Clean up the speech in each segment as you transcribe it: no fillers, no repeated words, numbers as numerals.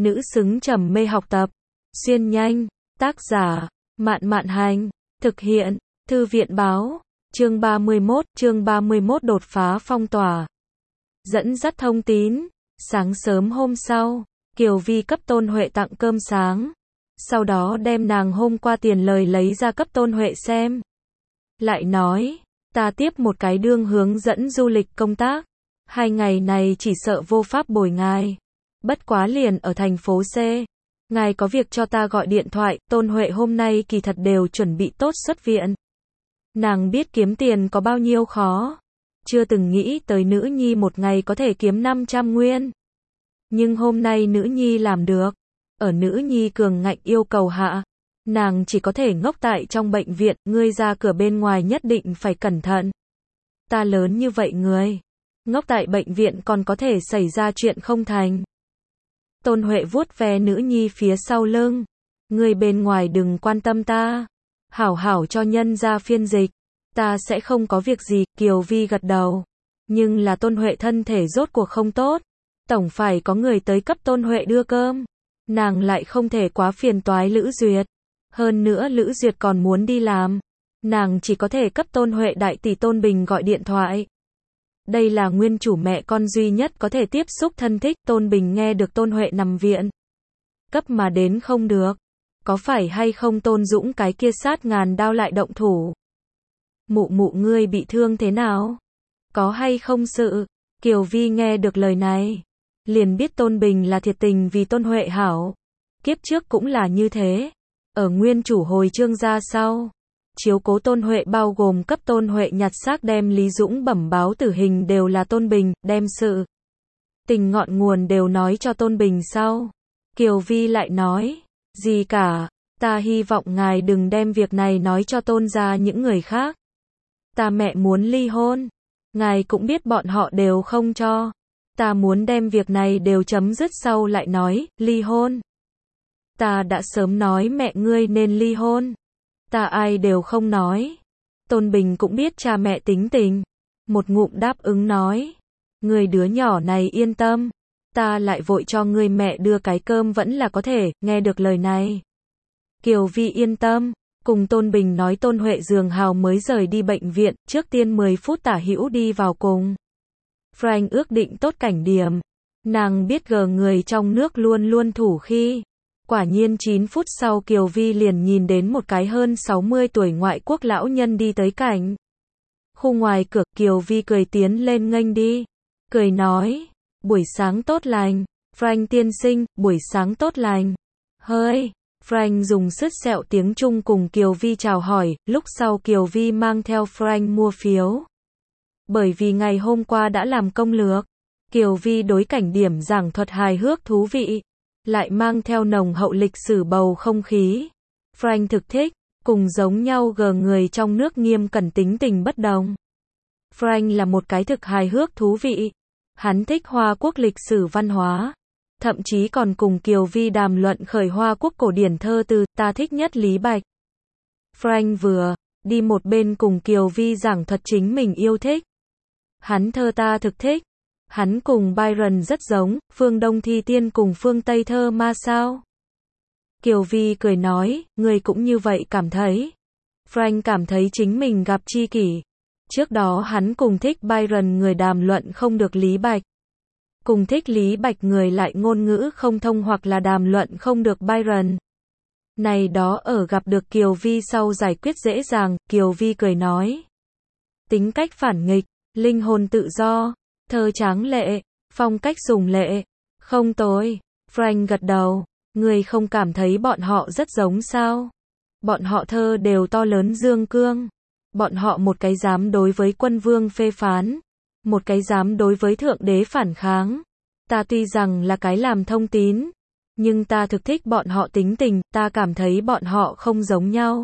nữ xứng trầm mê học tập. Xuyên nhanh, tác giả, Mạn Mạn Hành, thực hiện, Thư viện Báo, chương 31 đột phá phong tỏa. Dẫn dắt thông tín, sáng sớm hôm sau, Kiều Vi cấp Tôn Huệ tặng cơm sáng, sau đó đem nàng hôm qua tiền lời lấy ra cấp Tôn Huệ xem. Lại nói, ta tiếp một cái đương hướng dẫn du lịch công tác, 2 ngày này chỉ sợ vô pháp bồi ngài. Bất quá liền ở thành phố C, ngài có việc cho ta gọi điện thoại. Tôn Huệ hôm nay kỳ thật đều chuẩn bị tốt xuất viện. Nàng biết kiếm tiền có bao nhiêu khó, chưa từng nghĩ tới nữ nhi một ngày có thể kiếm 500 nguyên. Nhưng hôm nay nữ nhi làm được. Ở nữ nhi cường ngạnh yêu cầu hạ, nàng chỉ có thể ngốc tại trong bệnh viện. Ngươi ra cửa bên ngoài nhất định phải cẩn thận. Ta lớn như vậy người, ngốc tại bệnh viện còn có thể xảy ra chuyện không thành. Tôn Huệ vuốt ve nữ nhi phía sau lưng. Ngươi bên ngoài đừng quan tâm ta, hảo hảo cho nhân ra phiên dịch, ta sẽ không có việc gì. Kiều Vi gật đầu. Nhưng là Tôn Huệ thân thể rốt cuộc không tốt, tổng phải có người tới cấp Tôn Huệ đưa cơm. Nàng lại không thể quá phiền toái Lữ Duyệt. Hơn nữa Lữ Duyệt còn muốn đi làm. Nàng chỉ có thể cấp Tôn Huệ đại tỷ Tôn Bình gọi điện thoại. Đây là nguyên chủ mẹ con duy nhất có thể tiếp xúc thân thích. Tôn Bình nghe được Tôn Huệ nằm viện, cấp mà đến không được. Có phải hay không Tôn Dũng cái kia sát ngàn đao lại động thủ? Mụ mụ ngươi bị thương thế nào? Có hay không sự? Kiều Vi nghe được lời này, liền biết Tôn Bình là thiệt tình vì Tôn Huệ hảo. Kiếp trước cũng là như thế. Ở nguyên chủ hồi chương ra sau, chiếu cố Tôn Huệ bao gồm cấp Tôn Huệ nhặt xác đem Lý Dũng bẩm báo tử hình đều là Tôn Bình, đem sự tình ngọn nguồn đều nói cho Tôn Bình sau. Kiều Vi lại nói, gì cả, ta hy vọng ngài đừng đem việc này nói cho Tôn gia những người khác. Ta mẹ muốn ly hôn, ngài cũng biết bọn họ đều không cho. Ta muốn đem việc này đều chấm dứt sau lại nói, ly hôn. Ta đã sớm nói mẹ ngươi nên ly hôn. Ta ai đều không nói. Tôn Bình cũng biết cha mẹ tính tình. Một ngụm đáp ứng nói, người đứa nhỏ này yên tâm. Ta lại vội cho ngươi mẹ đưa cái cơm vẫn là có thể. Nghe được lời này, Kiều Vi yên tâm. Cùng Tôn Bình nói Tôn Huệ giường hào mới rời đi bệnh viện. Trước tiên 10 phút tả hữu đi vào cùng Frank ước định tốt cảnh điểm. Nàng biết người trong nước luôn luôn thủ khi. Quả nhiên 9 phút sau Kiều Vi liền nhìn đến một cái hơn 60 tuổi ngoại quốc lão nhân đi tới cảnh khu ngoài cửa. Kiều Vi cười tiến lên nghênh đi, cười nói, buổi sáng tốt lành, Frank tiên sinh, buổi sáng tốt lành. Hơi, Frank dùng sứt sẹo tiếng Trung cùng Kiều Vi chào hỏi. Lúc sau Kiều Vi mang theo Frank mua phiếu. Bởi vì ngày hôm qua đã làm công lược, Kiều Vi đối cảnh điểm giảng thuật hài hước thú vị, lại mang theo nồng hậu lịch sử bầu không khí. Frank thực thích, cùng giống nhau người trong nước nghiêm cẩn tính tình bất đồng. Frank là một cái thực hài hước thú vị. Hắn thích Hoa Quốc lịch sử văn hóa, thậm chí còn cùng Kiều Vi đàm luận khởi Hoa Quốc cổ điển thơ từ. Ta thích nhất Lý Bạch. Frank vừa đi một bên cùng Kiều Vi giảng thuật chính mình yêu thích. Hắn thơ ta thực thích. Hắn cùng Byron rất giống, phương Đông thi tiên cùng phương Tây thơ ma sao? Kiều Vi cười nói, người cũng như vậy cảm thấy. Frank cảm thấy chính mình gặp tri kỷ. Trước đó hắn cùng thích Byron người đàm luận không được Lý Bạch. Cùng thích Lý Bạch người lại ngôn ngữ không thông hoặc là đàm luận không được Byron. Này đó ở gặp được Kiều Vi sau giải quyết dễ dàng. Kiều Vi cười nói, tính cách phản nghịch, linh hồn tự do, thơ tráng lệ, phong cách sùng lệ, không tồi. Frank gật đầu, người không cảm thấy bọn họ rất giống sao? Bọn họ thơ đều to lớn dương cương. Bọn họ một cái dám đối với quân vương phê phán, một cái dám đối với thượng đế phản kháng. Ta tuy rằng là cái làm thông tín, nhưng ta thực thích bọn họ tính tình. Ta cảm thấy bọn họ không giống nhau.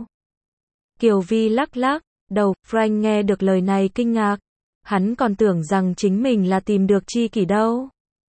Kiều Vi lắc lắc đầu. Frank nghe được lời này kinh ngạc. Hắn còn tưởng rằng chính mình là tìm được tri kỷ đâu.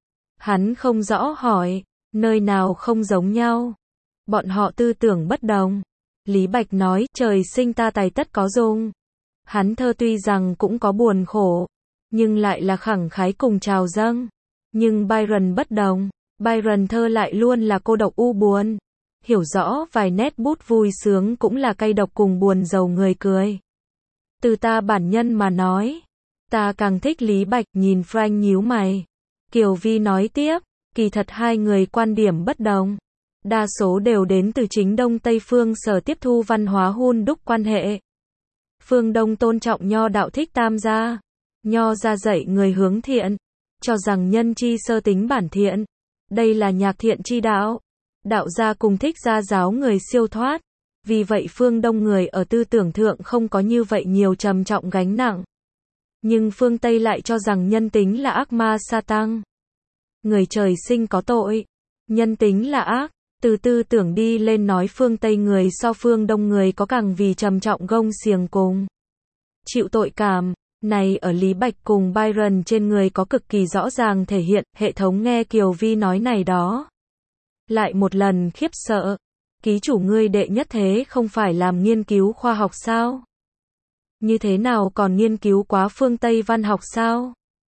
Hắn không rõ hỏi, nơi nào không giống nhau? Bọn họ tư tưởng bất đồng. Lý Bạch nói, trời sinh ta tài tất có dùng. Hắn thơ tuy rằng cũng có buồn khổ, nhưng lại là khẳng khái cùng trào dâng. Nhưng Byron bất đồng. Byron thơ lại luôn là cô độc u buồn. Hiểu rõ vài nét bút vui sướng cũng là cay độc cùng buồn giàu người cười. Từ ta bản nhân mà nói, ta càng thích Lý Bạch, nhìn Frank nhíu mày. Kiều Vi nói tiếp, kỳ thật hai người quan điểm bất đồng. Đa số đều đến từ chính Đông Tây phương sở tiếp thu văn hóa hun đúc quan hệ. Phương Đông tôn trọng nho đạo thích tam gia. Nho gia dạy người hướng thiện, cho rằng nhân chi sơ tính bản thiện. Đây là nhạc thiện chi đạo. Đạo gia cùng thích gia giáo người siêu thoát. Vì vậy phương Đông người ở tư tưởng thượng không có như vậy nhiều trầm trọng gánh nặng. Nhưng phương Tây lại cho rằng nhân tính là ác ma sa tăng. Người trời sinh có tội. Nhân tính là ác. Từ tư tưởng đi lên nói phương Tây người so phương Đông người có càng vì trầm trọng gông xiềng cùng chịu tội cảm. Này ở Lý Bạch cùng Byron trên người có cực kỳ rõ ràng thể hiện. Hệ thống nghe Kiều Vi nói này đó. Lại một lần khiếp sợ. Ký chủ ngươi đệ nhất thế không phải làm nghiên cứu khoa học sao? Như thế nào còn nghiên cứu quá phương Tây văn học sao?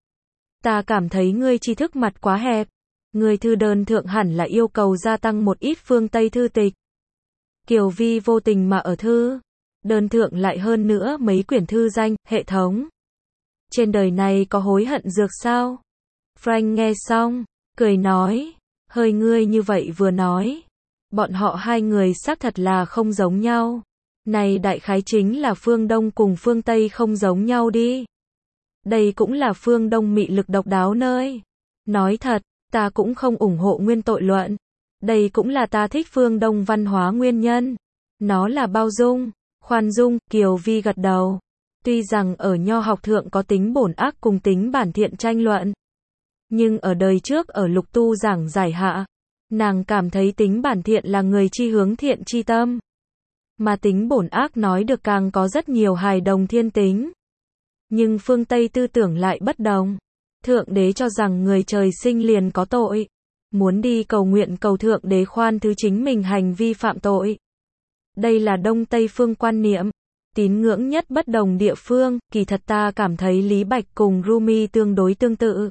Ta cảm thấy ngươi tri thức mặt quá hẹp. Ngươi thư đơn thượng hẳn là yêu cầu gia tăng một ít phương Tây thư tịch. Kiều Vi vô tình mà ở thư đơn thượng lại hơn nữa mấy quyển thư danh, hệ thống. Trên đời này có hối hận dược sao? Frank nghe xong, cười nói, hơi ngươi như vậy vừa nói. Bọn họ hai người xác thật là không giống nhau. Này đại khái chính là phương Đông cùng phương Tây không giống nhau đi. Đây cũng là phương Đông mị lực độc đáo nơi. Nói thật, ta cũng không ủng hộ nguyên tội luận. Đây cũng là ta thích phương Đông văn hóa nguyên nhân. Nó là bao dung, khoan dung. Kiều Vi gật đầu. Tuy rằng ở nho học thượng có tính bổn ác cùng tính bản thiện tranh luận. Nhưng ở đời trước ở lục tu giảng giải hạ, nàng cảm thấy tính bản thiện là người chi hướng thiện chi tâm. Mà tính bổn ác nói được càng có rất nhiều hài đồng thiên tính. Nhưng phương Tây tư tưởng lại bất đồng. Thượng đế cho rằng người trời sinh liền có tội. Muốn đi cầu nguyện cầu thượng đế khoan thứ chính mình hành vi phạm tội. Đây là Đông Tây phương quan niệm. Tín ngưỡng nhất bất đồng địa phương, kỳ thật ta cảm thấy Lý Bạch cùng Rumi tương đối tương tự.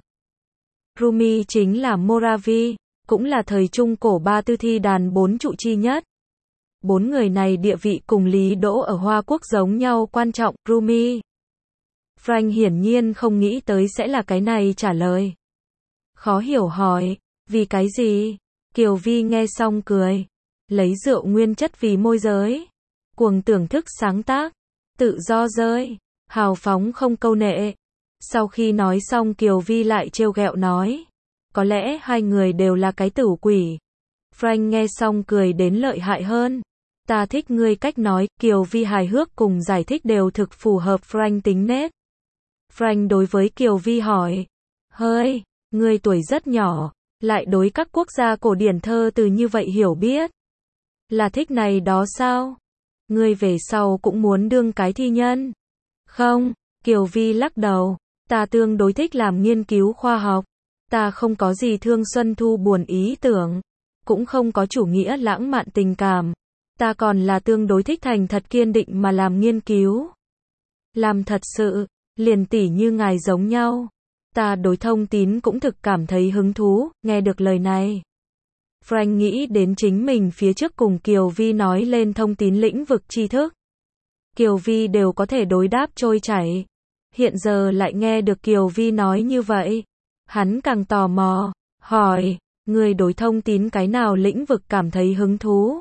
Rumi chính là Moravi, cũng là thời trung cổ ba tư thi đàn bốn trụ chi nhất. Bốn người này địa vị cùng Lý Đỗ ở Hoa Quốc giống nhau quan trọng. Rumi. Frank hiển nhiên không nghĩ tới sẽ là cái này trả lời. Khó hiểu hỏi, vì cái gì? Kiều Vi nghe xong cười. Lấy rượu nguyên chất vì môi giới. Cuồng tưởng thức sáng tác. Tự do rơi. Hào phóng không câu nệ. Sau khi nói xong Kiều Vi lại trêu ghẹo nói. Có lẽ hai người đều là cái tửu quỷ. Frank nghe xong cười đến lợi hại hơn. Ta thích ngươi cách nói. Kiều Vi hài hước cùng giải thích đều thực phù hợp Frank tính nết. Frank đối với Kiều Vi hỏi. Hơi, ngươi tuổi rất nhỏ, lại đối các quốc gia cổ điển thơ từ như vậy hiểu biết. Là thích này đó sao? Ngươi về sau cũng muốn đương cái thi nhân? Không, Kiều Vi lắc đầu. Ta tương đối thích làm nghiên cứu khoa học. Ta không có gì thương xuân thu buồn ý tưởng. Cũng không có chủ nghĩa lãng mạn tình cảm. Ta còn là tương đối thích thành thật kiên định mà làm nghiên cứu. Làm thật sự, liền tỉ như ngài giống nhau. Ta đối thông tín cũng thực cảm thấy hứng thú, nghe được lời này. Frank nghĩ đến chính mình phía trước cùng Kiều Vi nói lên thông tín lĩnh vực tri thức. Kiều Vi đều có thể đối đáp trôi chảy. Hiện giờ lại nghe được Kiều Vi nói như vậy. Hắn càng tò mò, hỏi, người đối thông tín cái nào lĩnh vực cảm thấy hứng thú?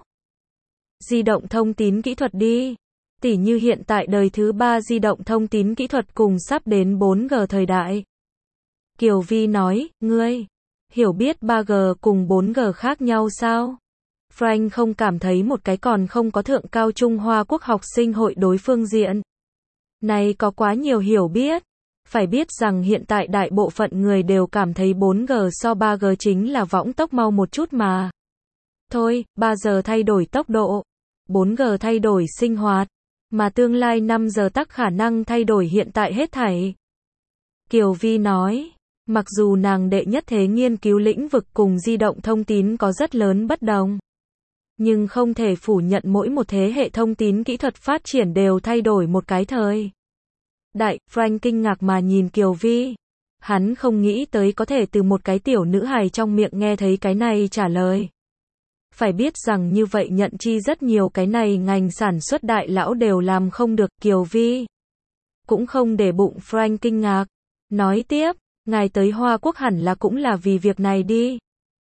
Di động thông tín kỹ thuật đi. Tỉ như hiện tại đời thứ 3 di động thông tín kỹ thuật cùng sắp đến 4G thời đại. Kiều Vi nói, ngươi hiểu biết 3G cùng 4G khác nhau sao? Frank không cảm thấy một cái còn không có thượng cao Trung Hoa Quốc học sinh hội đối phương diện. Này có quá nhiều hiểu biết. Phải biết rằng hiện tại đại bộ phận người đều cảm thấy 4G so 3G chính là võng tốc mau một chút mà. Thôi, 3G thay đổi tốc độ. 4G thay đổi sinh hoạt. Mà tương lai 5G tắc khả năng thay đổi hiện tại hết thảy. Kiều Vi nói, mặc dù nàng đệ nhất thế nghiên cứu lĩnh vực cùng di động thông tín có rất lớn bất đồng. Nhưng không thể phủ nhận mỗi một thế hệ thông tín kỹ thuật phát triển đều thay đổi một cái thời. Đại, Frank kinh ngạc mà nhìn Kiều Vi. Hắn không nghĩ tới có thể từ một cái tiểu nữ hài trong miệng nghe thấy cái này trả lời. Phải biết rằng như vậy nhận chi rất nhiều cái này ngành sản xuất đại lão đều làm không được. Kiều Vi cũng không để bụng Frank kinh ngạc. Nói tiếp, ngài tới Hoa Quốc hẳn là cũng là vì việc này đi.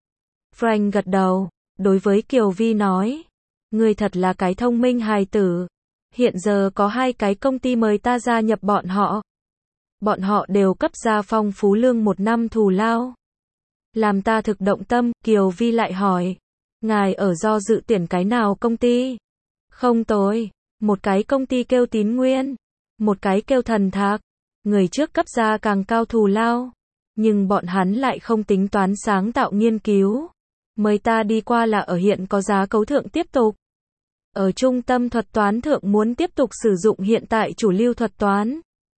Frank gật đầu, đối với Kiều Vi nói. Ngươi thật là cái thông minh hài tử. Hiện giờ có 2 cái công ty mời ta gia nhập bọn họ. Bọn họ đều cấp ra phong phú lương 1 năm thù lao. Làm ta thực động tâm. Kiều Vi lại hỏi. Ngài ở do dự tuyển cái nào công ty? Không tồi. Một cái công ty kêu Tín Nguyên. Một cái kêu Thần Thạc. Người trước cấp ra càng cao thù lao. Nhưng bọn hắn lại không tính toán sáng tạo nghiên cứu. Mời ta đi qua là ở hiện có giá cấu thượng tiếp tục. Ở trung tâm thuật toán thượng muốn tiếp tục sử dụng hiện tại chủ lưu thuật toán.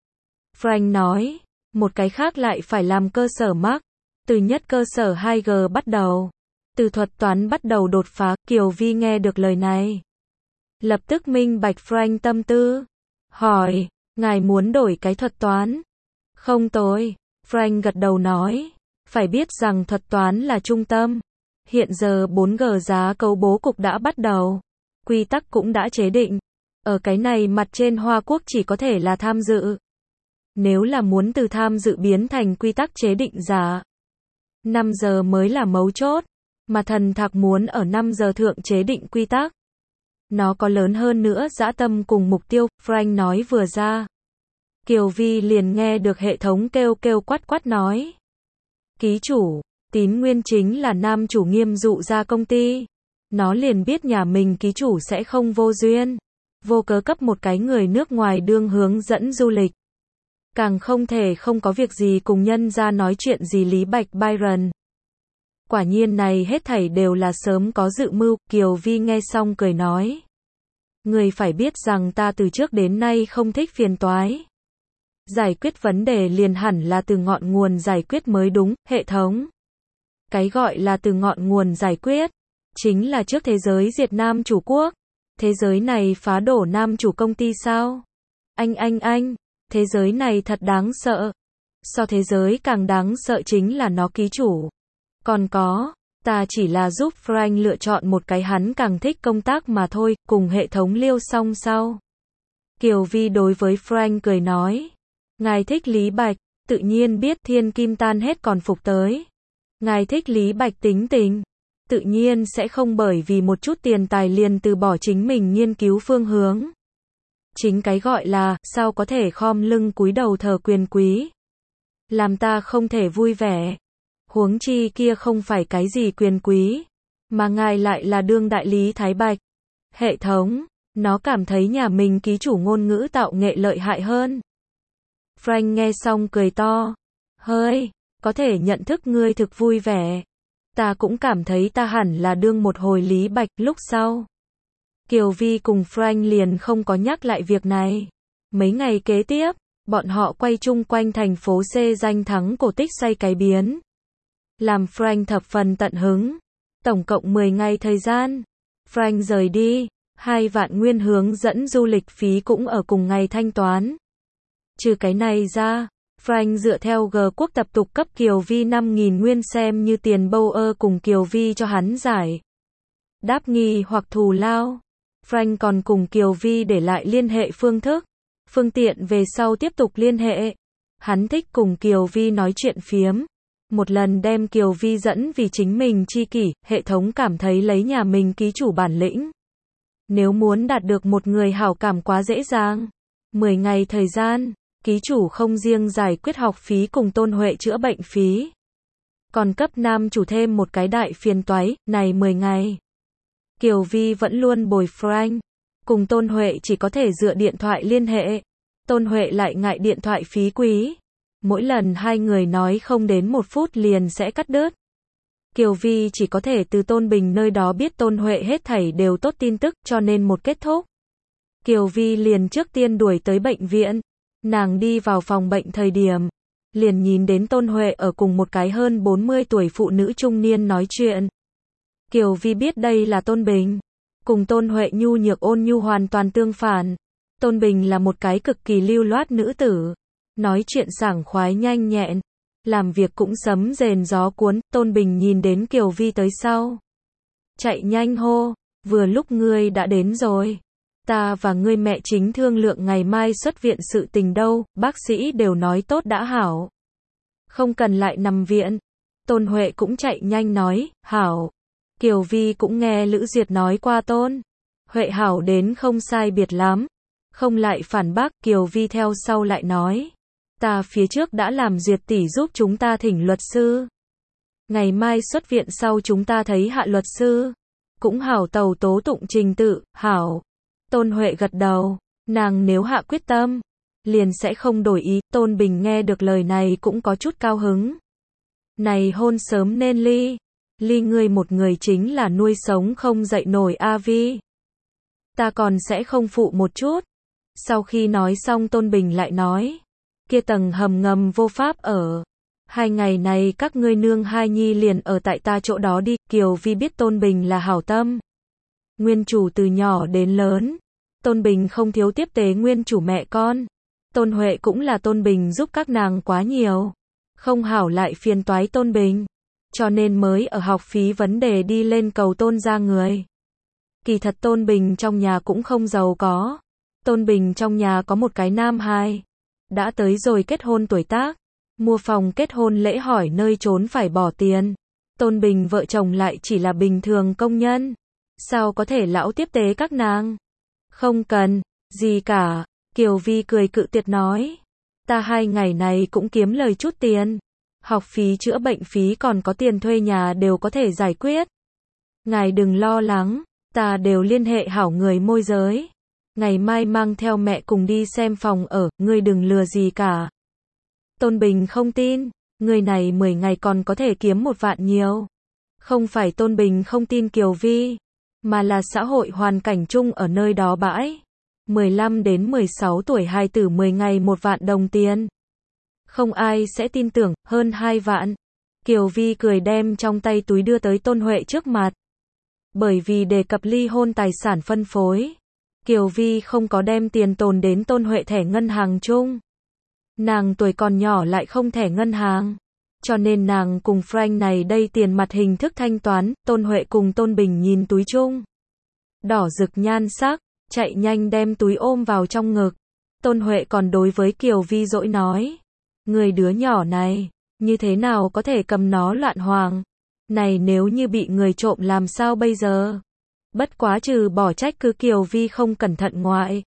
Frank nói. Một cái khác lại phải làm cơ sở Mac. Từ nhất cơ sở 2G bắt đầu. Từ thuật toán bắt đầu đột phá. Kiều Vi nghe được lời này. Lập tức minh bạch Frank tâm tư. Hỏi. Ngài muốn đổi cái thuật toán? Không tồi. Frank gật đầu nói. Phải biết rằng thuật toán là trung tâm. Hiện giờ 4G giá cấu bố cục đã bắt đầu. Quy tắc cũng đã chế định. Ở cái này mặt trên Hoa Quốc chỉ có thể là tham dự. Nếu là muốn từ tham dự biến thành quy tắc chế định giá. 5 giờ mới là mấu chốt. Mà Thần Thạc muốn ở 5 giờ thượng chế định quy tắc. Nó có lớn hơn nữa dã tâm cùng mục tiêu. Frank nói vừa ra. Kiều Vi liền nghe được hệ thống kêu kêu quát quát nói. Ký chủ, Tín Nguyên chính là nam chủ Nghiêm Dụ ra công ty. Nó liền biết nhà mình ký chủ sẽ không vô duyên. Vô cớ cấp một cái người nước ngoài đương hướng dẫn du lịch. Càng không thể không có việc gì cùng nhân ra nói chuyện gì Lý Bạch Byron. Quả nhiên này hết thảy đều là sớm có dự mưu. Kiều Vi nghe xong cười nói. Người phải biết rằng ta từ trước đến nay không thích phiền toái. Giải quyết vấn đề liền hẳn là từ ngọn nguồn giải quyết mới đúng. Hệ thống. Cái gọi là từ ngọn nguồn giải quyết. Chính là trước thế giới diệt Nam chủ quốc. Thế giới này phá đổ Nam chủ công ty sao? Anh. Thế giới này thật đáng sợ. So thế giới càng đáng sợ chính là nó ký chủ. Còn có, ta chỉ là giúp Frank lựa chọn một cái hắn càng thích công tác mà thôi, cùng hệ thống liêu xong sau. Kiều Vi đối với Frank cười nói. Ngài thích Lý Bạch, tự nhiên biết thiên kim tan hết còn phục tới. Ngài thích Lý Bạch tính tình, tự nhiên sẽ không bởi vì một chút tiền tài liền từ bỏ chính mình nghiên cứu phương hướng. Chính cái gọi là, sao có thể khom lưng cúi đầu thờ quyền quý. Làm ta không thể vui vẻ. Huống chi kia không phải cái gì quyền quý, mà ngài lại là đương đại lý Thái Bạch. Hệ thống, nó cảm thấy nhà mình ký chủ ngôn ngữ tạo nghệ lợi hại hơn. Frank nghe xong cười to. Hơi, có thể nhận thức ngươi thực vui vẻ. Ta cũng cảm thấy ta hẳn là đương một hồi Lý Bạch. Lúc sau, Kiều Vi cùng Frank liền không có nhắc lại việc này. Mấy ngày kế tiếp, bọn họ quay chung quanh thành phố C danh thắng cổ tích xây cái biến. Làm Frank thập phần tận hứng. Tổng cộng 10 ngày thời gian. Frank rời đi. 2 vạn nguyên hướng dẫn du lịch phí cũng ở cùng ngày thanh toán. Trừ cái này ra, Frank dựa theo G quốc tập tục cấp Kiều Vi 5.000 nguyên xem như tiền bâu ơ cùng Kiều Vi cho hắn giải đáp nghi hoặc thù lao. Frank còn cùng Kiều Vi để lại liên hệ phương thức, phương tiện về sau tiếp tục liên hệ. Hắn thích cùng Kiều Vi nói chuyện phiếm. Một lần đem Kiều Vi dẫn vì chính mình chi kỷ, hệ thống cảm thấy lấy nhà mình ký chủ bản lĩnh. Nếu muốn đạt được một người hảo cảm quá dễ dàng. 10 ngày thời gian, ký chủ không riêng giải quyết học phí cùng Tôn Huệ chữa bệnh phí. Còn cấp nam chủ thêm một cái đại phiền toái, này 10 ngày. Kiều Vi vẫn luôn bồi Frank. Cùng Tôn Huệ chỉ có thể dựa điện thoại liên hệ. Tôn Huệ lại ngại điện thoại phí quý. Mỗi lần hai người nói không đến 1 phút liền sẽ cắt đứt. Kiều Vi chỉ có thể từ Tôn Bình nơi đó biết Tôn Huệ hết thảy đều tốt tin tức, cho nên một kết thúc. Kiều Vi liền trước tiên đuổi tới bệnh viện. Nàng đi vào phòng bệnh thời điểm, liền nhìn đến Tôn Huệ ở cùng một cái hơn 40 tuổi phụ nữ trung niên nói chuyện. Kiều Vi biết đây là Tôn Bình. Cùng Tôn Huệ nhu nhược ôn nhu hoàn toàn tương phản. Tôn Bình là một cái cực kỳ lưu loát nữ tử. Nói chuyện sảng khoái nhanh nhẹn. làm việc cũng sấm rền gió cuốn, Tôn Bình nhìn đến Kiều Vi tới sau. Chạy nhanh hô, vừa lúc ngươi đã đến rồi. Ta và ngươi mẹ chính thương lượng ngày mai xuất viện sự tình đâu, bác sĩ đều nói tốt đã hảo. Không cần lại nằm viện. Tôn Huệ cũng chạy nhanh nói, hảo. Kiều Vi cũng nghe Lữ Duyệt nói qua Tôn Huệ hảo đến không sai biệt lắm. Không lại phản bác, Kiều Vi theo sau lại nói. Ta phía trước đã làm Duyệt tỷ giúp chúng ta thỉnh luật sư. Ngày mai xuất viện sau chúng ta thấy hạ luật sư. Cũng hảo tàu tố tụng trình tự, hảo. Tôn Huệ gật đầu, nàng nếu hạ quyết tâm, liền sẽ không đổi ý. Tôn Bình nghe được lời này cũng có chút cao hứng. Này hôn sớm nên ly. Ly ngươi một người chính là nuôi sống không dậy nổi A Vi. Ta còn sẽ không phụ một chút. Sau khi nói xong Tôn Bình lại nói. Kia tầng hầm ngầm vô pháp ở. 2 ngày này các ngươi nương hai nhi liền ở tại ta chỗ đó đi. Kiều Vi biết Tôn Bình là hảo tâm. Nguyên chủ từ nhỏ đến lớn. Tôn Bình không thiếu tiếp tế nguyên chủ mẹ con. Tôn Huệ cũng là Tôn Bình giúp các nàng quá nhiều. Không hảo lại phiền toái Tôn Bình. Cho nên mới ở học phí vấn đề đi lên cầu Tôn ra người. Kỳ thật Tôn Bình trong nhà cũng không giàu có. Tôn Bình trong nhà có một cái nam hài. Đã tới rồi kết hôn tuổi tác. Mua phòng kết hôn lễ hỏi nơi trốn phải bỏ tiền. Tôn Bình vợ chồng lại chỉ là bình thường công nhân. Sao có thể lão tiếp tế các nàng? Không cần, gì cả. Kiều Vi cười cự tuyệt nói. Ta 2 ngày này cũng kiếm lời chút tiền. Học phí chữa bệnh phí còn có tiền thuê nhà đều có thể giải quyết. Ngài đừng lo lắng, ta đều liên hệ hảo người môi giới. Ngày mai mang theo mẹ cùng đi xem phòng ở, ngươi đừng lừa gì cả. Tôn Bình không tin, người này 10 ngày còn có thể kiếm 1 vạn nhiều. Không phải Tôn Bình không tin Kiều Vi, mà là xã hội hoàn cảnh chung ở nơi đó bãi. 15 đến 16 tuổi hài tử 10 ngày 1 vạn đồng tiền. Không ai sẽ tin tưởng, hơn 2 vạn. Kiều Vi cười đem trong tay túi đưa tới Tôn Huệ trước mặt. Bởi vì đề cập ly hôn tài sản phân phối, Kiều Vi không có đem tiền tồn đến Tôn Huệ thẻ ngân hàng chung. Nàng tuổi còn nhỏ lại không thẻ ngân hàng. Cho nên nàng cùng Frank này đây tiền mặt hình thức thanh toán. Tôn Huệ cùng Tôn Bình nhìn túi chung. Đỏ rực nhan sắc, chạy nhanh đem túi ôm vào trong ngực. Tôn Huệ còn đối với Kiều Vi dỗi nói. Người đứa nhỏ này, như thế nào có thể cầm nó loạn hoàng? Này nếu như bị người trộm làm sao bây giờ? Bất quá trừ bỏ trách cứ Kiều Vi không cẩn thận ngoại.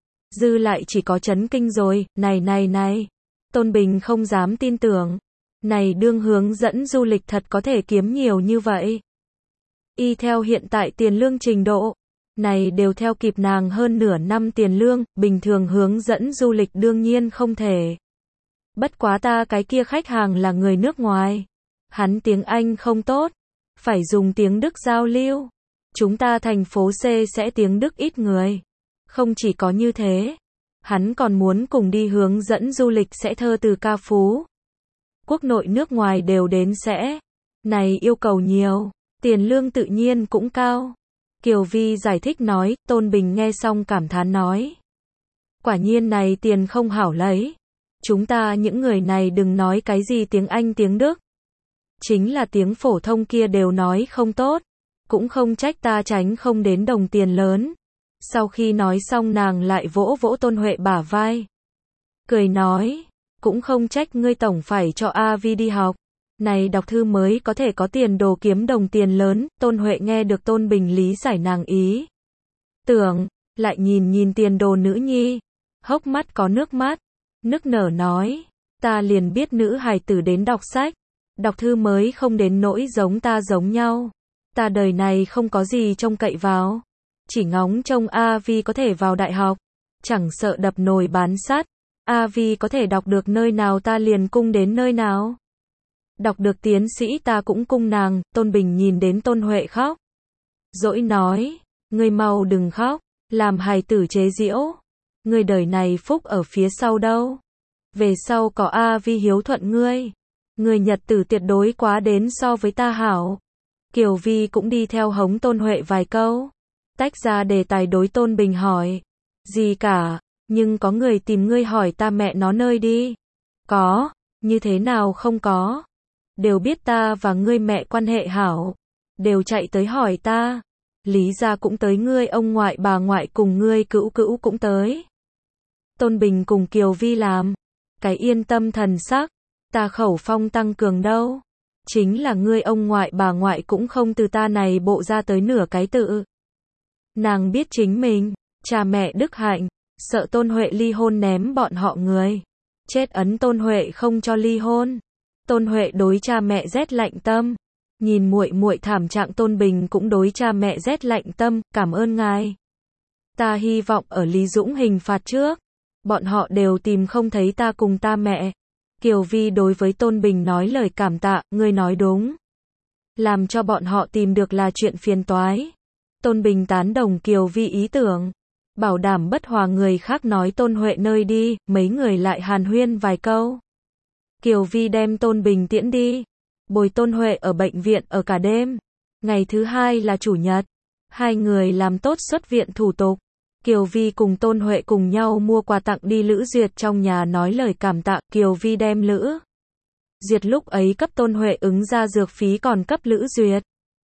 Dư lại chỉ có chấn kinh rồi, này. Tôn Bình không dám tin tưởng. Này đương hướng dẫn du lịch thật có thể kiếm nhiều như vậy. Y theo hiện tại tiền lương trình độ, này đều theo kịp nàng hơn nửa năm tiền lương, bình thường hướng dẫn du lịch đương nhiên không thể. Bất quá ta cái kia khách hàng là người nước ngoài. Hắn tiếng Anh không tốt, phải dùng tiếng Đức giao lưu. Chúng ta thành phố C sẽ tiếng Đức ít người. Không chỉ có như thế, hắn còn muốn cùng đi hướng dẫn du lịch sẽ thơ từ ca phú. Quốc nội nước ngoài đều đến sẽ. Này yêu cầu nhiều, tiền lương tự nhiên cũng cao. Kiều Vi giải thích nói, Tôn Bình nghe xong cảm thán nói. Quả nhiên này tiền không hảo lấy. Chúng ta những người này đừng nói cái gì tiếng Anh tiếng Đức. Chính là tiếng phổ thông kia đều nói không tốt. Cũng không trách ta tránh không đến đồng tiền lớn. Sau khi nói xong nàng lại vỗ vỗ Tôn Huệ bả vai. Cười nói, cũng không trách ngươi tổng phải cho A Vi đi học. Này đọc thư mới có thể có tiền đồ kiếm đồng tiền lớn. Tôn Huệ nghe được Tôn Bình lý giải nàng ý. Tưởng, lại nhìn tiền đồ nữ nhi. Hốc mắt có nước mắt. Nức nở nói, ta liền biết nữ hài tử đến đọc sách. Đọc thư mới không đến nỗi giống ta giống nhau. Ta đời này không có gì trông cậy vào. Chỉ ngóng trông A Vi có thể vào đại học. Chẳng sợ đập nồi bán sắt. A Vi có thể đọc được nơi nào ta liền cung đến nơi nào. Đọc được tiến sĩ ta cũng cung nàng. Tôn Bình nhìn đến Tôn Huệ khóc. Dỗi nói, ngươi mau đừng khóc. Làm hài tử chế giễu. Ngươi đời này phúc ở phía sau đâu. Về sau có A Vi hiếu thuận ngươi. Ngươi nhật tử tuyệt đối quá đến so với ta hảo. Kiều Vi cũng đi theo hống Tôn Huệ vài câu. Tách ra đề tài đối Tôn Bình hỏi. Gì cả, nhưng có người tìm ngươi hỏi ta mẹ nó nơi đi. Có, Như thế nào không có? Đều biết ta và ngươi mẹ quan hệ hảo. Đều chạy tới hỏi ta. Lý gia cũng tới, ngươi ông ngoại bà ngoại cùng ngươi cữu cữu cũng tới. Tôn Bình cùng Kiều Vi làm. Cái yên tâm thần sắc. Ta khẩu phong tăng cường đâu. Chính là ngươi ông ngoại bà ngoại cũng không từ ta này bộ ra tới nửa cái tự. Nàng biết chính mình, cha mẹ đức hạnh, sợ Tôn Huệ ly hôn ném bọn họ người. Chết ấn Tôn Huệ không cho ly hôn. Tôn Huệ đối cha mẹ rét lạnh tâm. Nhìn muội muội thảm trạng, Tôn Bình cũng đối cha mẹ rét lạnh tâm, cảm ơn ngài. Ta hy vọng ở Lý Dũng hình phạt trước, bọn họ đều tìm không thấy ta cùng ta mẹ. Kiều Vi đối với Tôn Bình nói lời cảm tạ, ngươi nói đúng. Làm cho bọn họ tìm được là chuyện phiền toái. Tôn Bình tán đồng Kiều Vi ý tưởng. Bảo đảm bất hòa người khác nói Tôn Huệ nơi đi, mấy người lại hàn huyên vài câu. Kiều Vi đem Tôn Bình tiễn đi. Bồi Tôn Huệ ở bệnh viện ở cả đêm. Ngày thứ hai là chủ nhật. Hai người làm tốt xuất viện thủ tục. Kiều Vi cùng Tôn Huệ cùng nhau mua quà tặng đi Lữ Duyệt trong nhà nói lời cảm tạ. Kiều Vi đem Lữ Duyệt lúc ấy cấp Tôn Huệ ứng ra dược phí còn cấp Lữ Duyệt.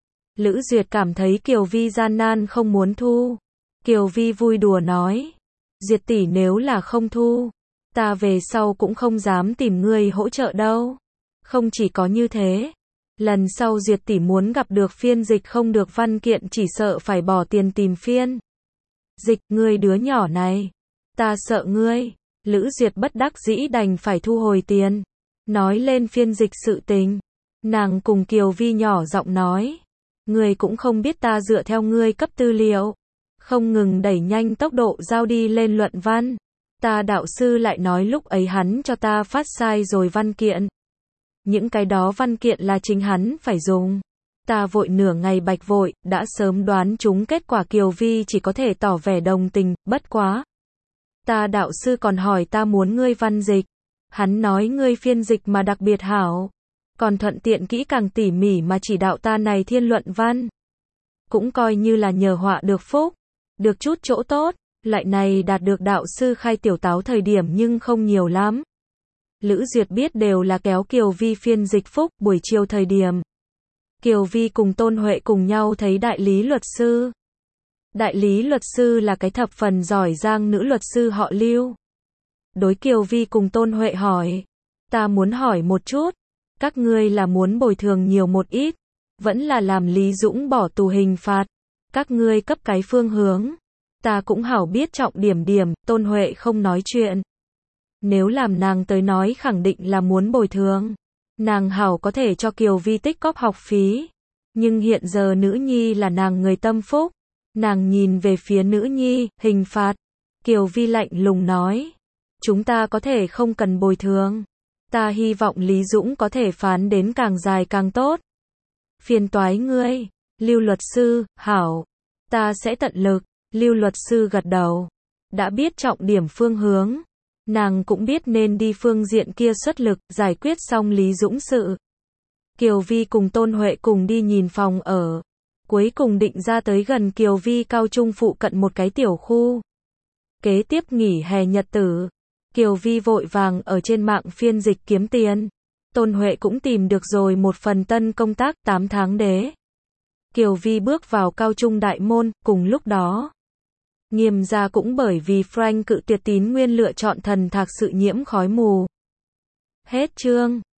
Lữ Duyệt cảm thấy Kiều Vi gian nan không muốn thu. Kiều Vi vui đùa nói. Duyệt tỷ nếu là không thu, ta về sau cũng không dám tìm ngươi hỗ trợ đâu. Không chỉ có như thế. Lần sau Duyệt tỷ muốn gặp được phiên dịch không được văn kiện chỉ sợ phải bỏ tiền tìm phiên dịch, ngươi đứa nhỏ này. Ta sợ ngươi. Lữ Duyệt bất đắc dĩ đành phải thu hồi tiền. Nói lên phiên dịch sự tình. Nàng cùng Kiều Vi nhỏ giọng nói. Ngươi cũng không biết ta dựa theo ngươi cấp tư liệu. Không ngừng đẩy nhanh tốc độ giao đi lên luận văn. Ta đạo sư lại nói lúc ấy hắn cho ta phát sai rồi văn kiện. Những cái đó văn kiện là chính hắn phải dùng. Ta vội nửa ngày bạch vội, đã sớm đoán chúng kết quả. Kiều Vi chỉ có thể tỏ vẻ đồng tình, bất quá. Ta đạo sư còn hỏi ta muốn ngươi văn dịch. Hắn nói ngươi phiên dịch mà đặc biệt hảo. Còn thuận tiện kỹ càng tỉ mỉ mà chỉ đạo ta này thiên luận văn. Cũng coi như là nhờ họa được phúc. Được chút chỗ tốt, lại này đạt được đạo sư khai tiểu táo thời điểm nhưng không nhiều lắm. Lữ Duyệt biết đều là kéo Kiều Vi phiên dịch phúc. Buổi chiều thời điểm, Kiều Vi cùng Tôn Huệ cùng nhau thấy đại lý luật sư. Đại lý luật sư là cái thập phần giỏi giang nữ luật sư họ Lưu. Đối Kiều Vi cùng Tôn Huệ hỏi. Ta muốn hỏi một chút. Các ngươi là muốn bồi thường nhiều một ít, vẫn là làm Lý Dũng bỏ tù hình phạt? Các ngươi cấp cái phương hướng. Ta cũng hảo biết trọng điểm điểm. Tôn Huệ không nói chuyện. Nếu làm nàng tới nói khẳng định là muốn bồi thường. Nàng hảo có thể cho Kiều Vi tích cóp học phí. Nhưng hiện giờ nữ nhi là nàng người tâm phúc. Nàng nhìn về phía nữ nhi, hình phạt. Kiều Vi lạnh lùng nói. Chúng ta có thể không cần bồi thường. Ta hy vọng Lý Dũng có thể phán đến càng dài càng tốt. Phiền toái ngươi. Lưu luật sư, hảo. Ta sẽ tận lực. Lưu luật sư gật đầu. Đã biết trọng điểm phương hướng. Nàng cũng biết nên đi phương diện kia xuất lực, giải quyết xong Lý Dũng sự. Kiều Vi cùng Tôn Huệ cùng đi nhìn phòng ở. Cuối cùng định ra tới gần Kiều Vi cao trung phụ cận một cái tiểu khu. Kế tiếp nghỉ hè nhật tử. Kiều Vi vội vàng ở trên mạng phiên dịch kiếm tiền. Tôn Huệ cũng tìm được rồi một phần tân công tác 8 tháng đế. Kiều Vi bước vào cao trung đại môn, cùng lúc đó. Nghiêm gia cũng bởi vì Frank cự tuyệt Tín Nguyên lựa chọn thần thạc sự nhiễm khói mù. Hết chương.